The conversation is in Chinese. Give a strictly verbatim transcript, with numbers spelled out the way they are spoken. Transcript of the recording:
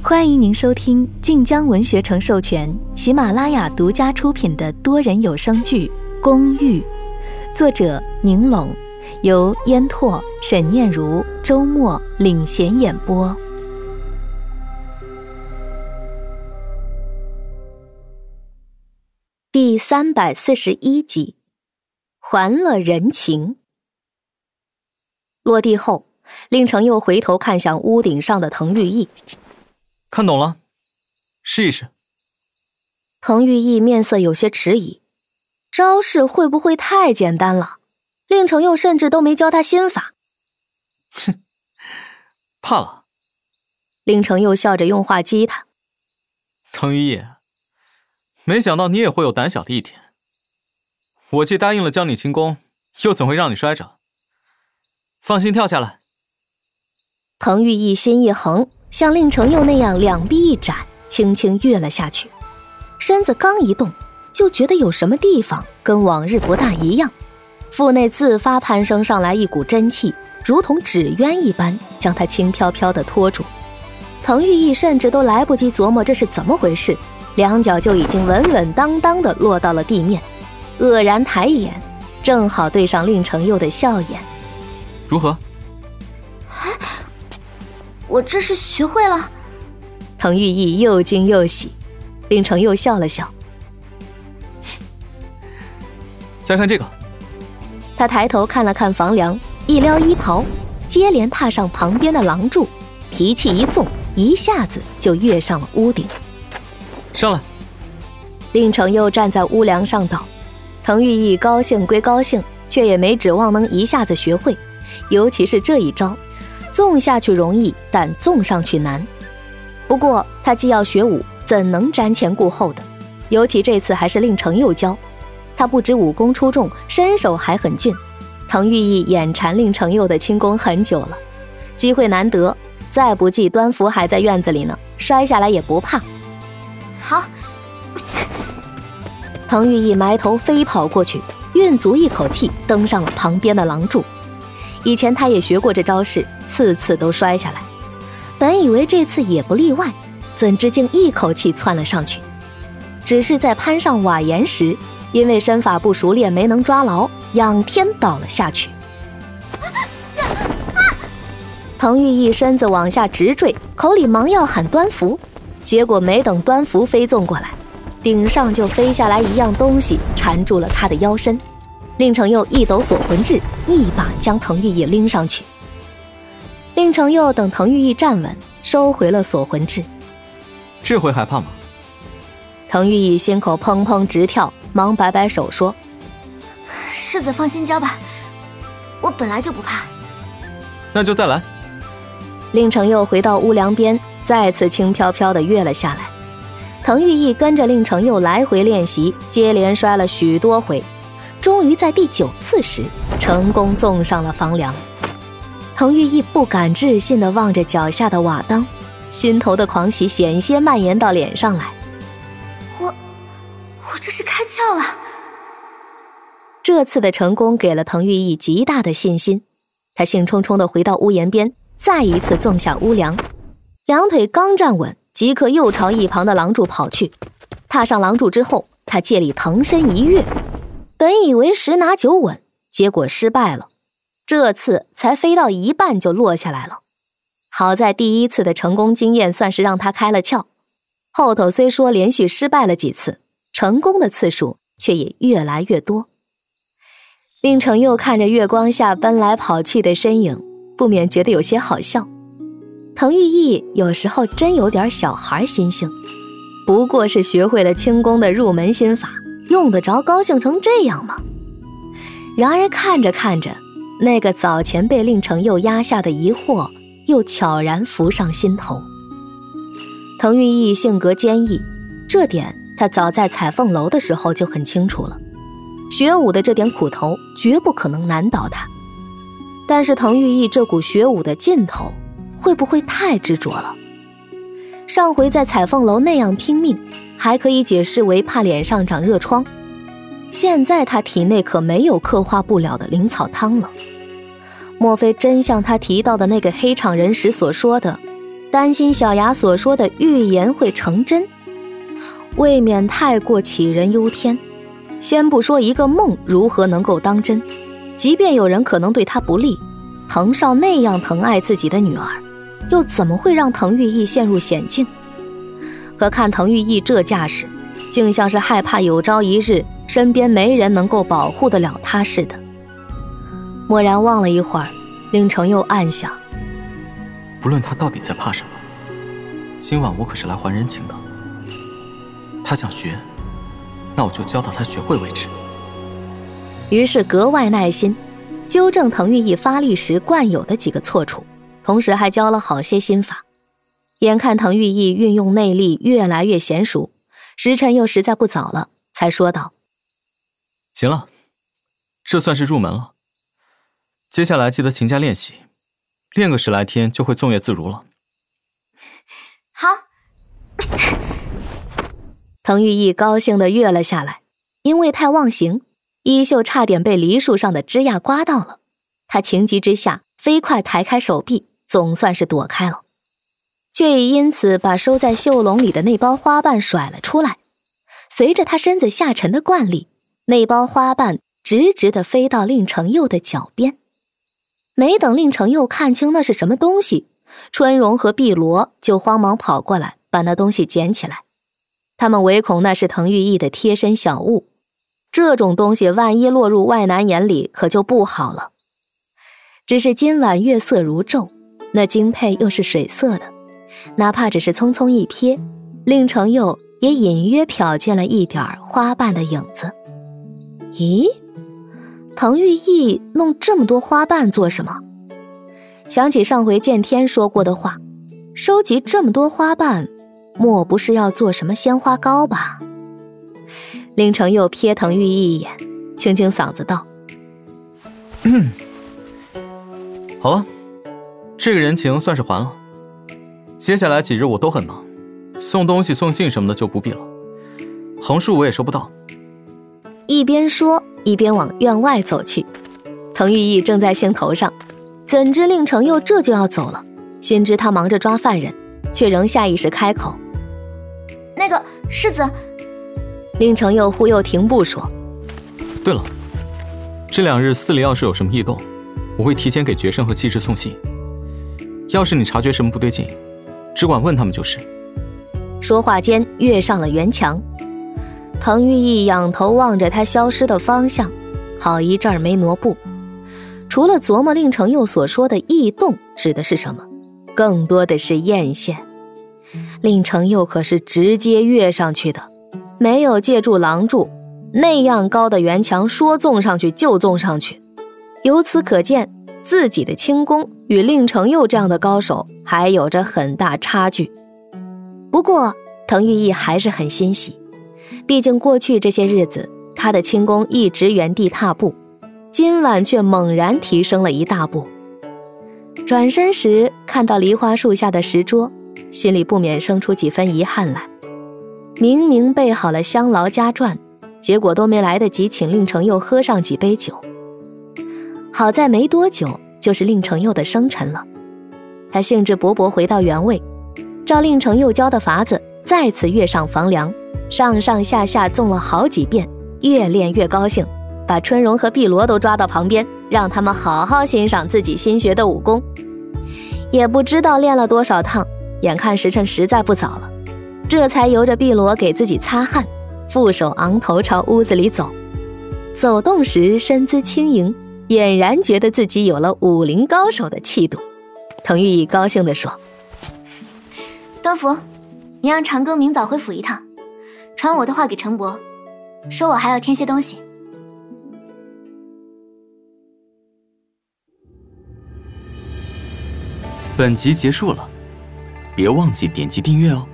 欢迎您收听晋江文学城授权、喜马拉雅独家出品的多人有声剧《公寓》，作者宁拢，由烟拓、沈念如、周末领衔演播。第三百四十一集，还了人情。落地后，令程又回头看向屋顶上的滕玉义。 看懂了，试一试。 滕玉义面色有些迟疑，招式会不会太简单了？令程又甚至都没教他心法。 哼，怕了。 令程又笑着用话激他。 滕玉义，没想到你也会有胆小的一天。我既答应了教你轻功，又怎会让你摔着？放心跳下来。 滕玉义心一横，像令程又那样两臂一展，轻轻跃了下去。身子刚一动，就觉得有什么地方跟往日不大一样，腹内自发攀升上来一股真气，如同纸鸢一般将他轻飘飘地拖住。滕玉义甚至都来不及琢磨这是怎么回事，两脚就已经稳稳当当地落到了地面，愕然抬眼，正好对上令程又的笑颜。 如何？ 我这是学会了。 滕玉义又惊又喜，令程又笑了笑。 再看这个。 他抬头看了看房梁，一撩衣袍，接连踏上旁边的廊柱，提气一纵，一下子就跃上了屋顶。 上来。 令程又站在屋梁上道。滕玉义高兴归高兴，却也没指望能一下子学会，尤其是这一招，纵下去容易，但纵上去难。不过他既要学武，怎能瞻前顾后的？尤其这次还是令程又教，他不止武功出众，身手还很俊。滕玉义眼馋令程又的轻功很久了，机会难得，再不济端福还在院子里呢，摔下来也不怕。 好。 滕玉义埋头飞跑过去，运足一口气登上了旁边的廊柱。以前他也学过这招式，次次都摔下来，本以为这次也不例外，怎知竟一口气窜了上去。只是在攀上瓦檐时，因为身法不熟练，没能抓牢，仰天倒了下去。滕玉义身子往下直坠，口里忙要喊端福，结果没等端福飞纵过来，顶上就飞下来一样东西，缠住了他的腰身。令程又一抖锁魂掣，一把将滕玉义拎上去。令程又等滕玉义站稳，收回了锁魂掣。 这回还怕吗？ 滕玉义心口砰砰直跳，忙摆摆手说： 世子放心教吧，我本来就不怕。 那就再来。 令程又回到屋梁边，再次轻飘飘地跃了下来。滕玉义跟着令程又来回练习，接连摔了许多回，终于在第九次时成功纵上了房梁。滕玉义不敢置信地望着脚下的瓦当，心头的狂喜险些蔓延到脸上来。 我我这是开窍了。 这次的成功给了滕玉义极大的信心，他兴冲冲地回到屋檐边，再一次纵下屋梁，两腿刚站稳，即刻又朝一旁的廊柱跑去。踏上廊柱之后，他借力腾身一跃，本以为十拿九稳，结果失败了，这次才飞到一半就落下来了。好在第一次的成功经验算是让他开了窍，后头虽说连续失败了几次，成功的次数却也越来越多。令程又看着月光下奔来跑去的身影，不免觉得有些好笑。滕玉义有时候真有点小孩心性，不过是学会了轻功的入门心法，用得着高兴成这样吗？然而看着看着，那个早前被令程又压下的疑惑又悄然浮上心头。滕玉义性格坚毅，这点他早在彩凤楼的时候就很清楚了，学武的这点苦头绝不可能难倒他。但是滕玉义这股学武的劲头会不会太执着了？上回在彩凤楼那样拼命，还可以解释为怕脸上长热疮，现在他体内可没有刻画不了的灵草汤了。莫非真像他提到的那个黑场人时所说的， 担心小牙所说的预言会成真，未免太过杞人忧天。先不说一个梦如何能够当真，即便有人可能对他不利，滕少那样疼爱自己的女儿，又怎么会让滕玉意陷入险境？可看滕玉意这架势，竟像是害怕有朝一日身边没人能够保护得了他似的。蓦然望了一会儿，令程又暗想， 不论他到底在怕什么，今晚我可是来还人情的。他想学，那我就教到他学会为止。 于是格外耐心，纠正滕玉意发力时惯有的几个错处，同时还教了好些心法。眼看滕玉意运用内力越来越娴熟，时辰又实在不早了，才说道： 行了，这算是入门了。接下来记得勤加练习，练个十来天就会纵跃自如了。 好。 滕玉意高兴地跃了下来，因为太忘形，衣袖差点被梨树上的枝桠刮到了。他情急之下飞快抬开手臂，总算是躲开了，却也因此把收在袖笼里的那包花瓣甩了出来。随着他身子下沉的惯例，那包花瓣直直地飞到令程佑的脚边。没等令程佑看清那是什么东西，春荣和碧罗就慌忙跑过来把那东西捡起来。他们唯恐那是滕玉意的贴身小物，这种东西万一落入外男眼里可就不好了。只是今晚月色如昼，那金佩又是水色的，哪怕只是匆匆一瞥，令程佑也隐约瞟见了一点花瓣的影子。咦，滕玉意弄这么多花瓣做什么？想起上回见天说过的话，收集这么多花瓣，莫不是要做什么鲜花糕吧？令程佑瞥滕玉意一眼，清清嗓子道： 嗯，好了，这个人情算是还了。接下来几日我都很忙，送东西送信什么的就不必了，横竖我也收不到。 一边说一边往院外走去。滕玉意正在兴头上，怎知令程佑这就要走了，心知他忙着抓犯人，却仍下意识开口： 那个世子。 令程佑忽又停步说： 对了，这两日寺里要是有什么异动，我会提前给觉胜和季氏送信，要是你察觉什么不对劲，只管问他们就是。 说话间跃上了园墙。滕玉意仰头望着他消失的方向，好一阵儿没挪步。除了琢磨令程佑所说的异动指的是什么，更多的是艳羡。令程佑可是直接跃上去的，没有借助廊柱，那样高的园墙说纵上去就纵上去。由此可见，自己的轻功与令程佑这样的高手还有着很大差距。不过滕玉意还是很欣喜，毕竟过去这些日子他的轻功一直原地踏步，今晚却猛然提升了一大步。转身时看到梨花树下的石桌，心里不免生出几分遗憾来。明明备好了香劳加馔，结果都没来得及请令程佑喝上几杯酒。好在没多久就是令程佑的生辰了，他兴致勃勃回到原位，照令程佑教的法子再次跃上房梁，上上下下纵了好几遍，越练越高兴，把春荣和碧罗都抓到旁边，让他们好好欣赏自己新学的武功。也不知道练了多少趟，眼看时辰实在不早了，这才由着碧罗给自己擦汗，负手昂头朝屋子里走。走动时身姿轻盈，俨然觉得自己有了武林高手的气度。滕玉意高兴地说： 端福，你让长庚明早回府一趟，传我的话给程伯，说我还要添些东西。 本集结束了，别忘记点击订阅哦。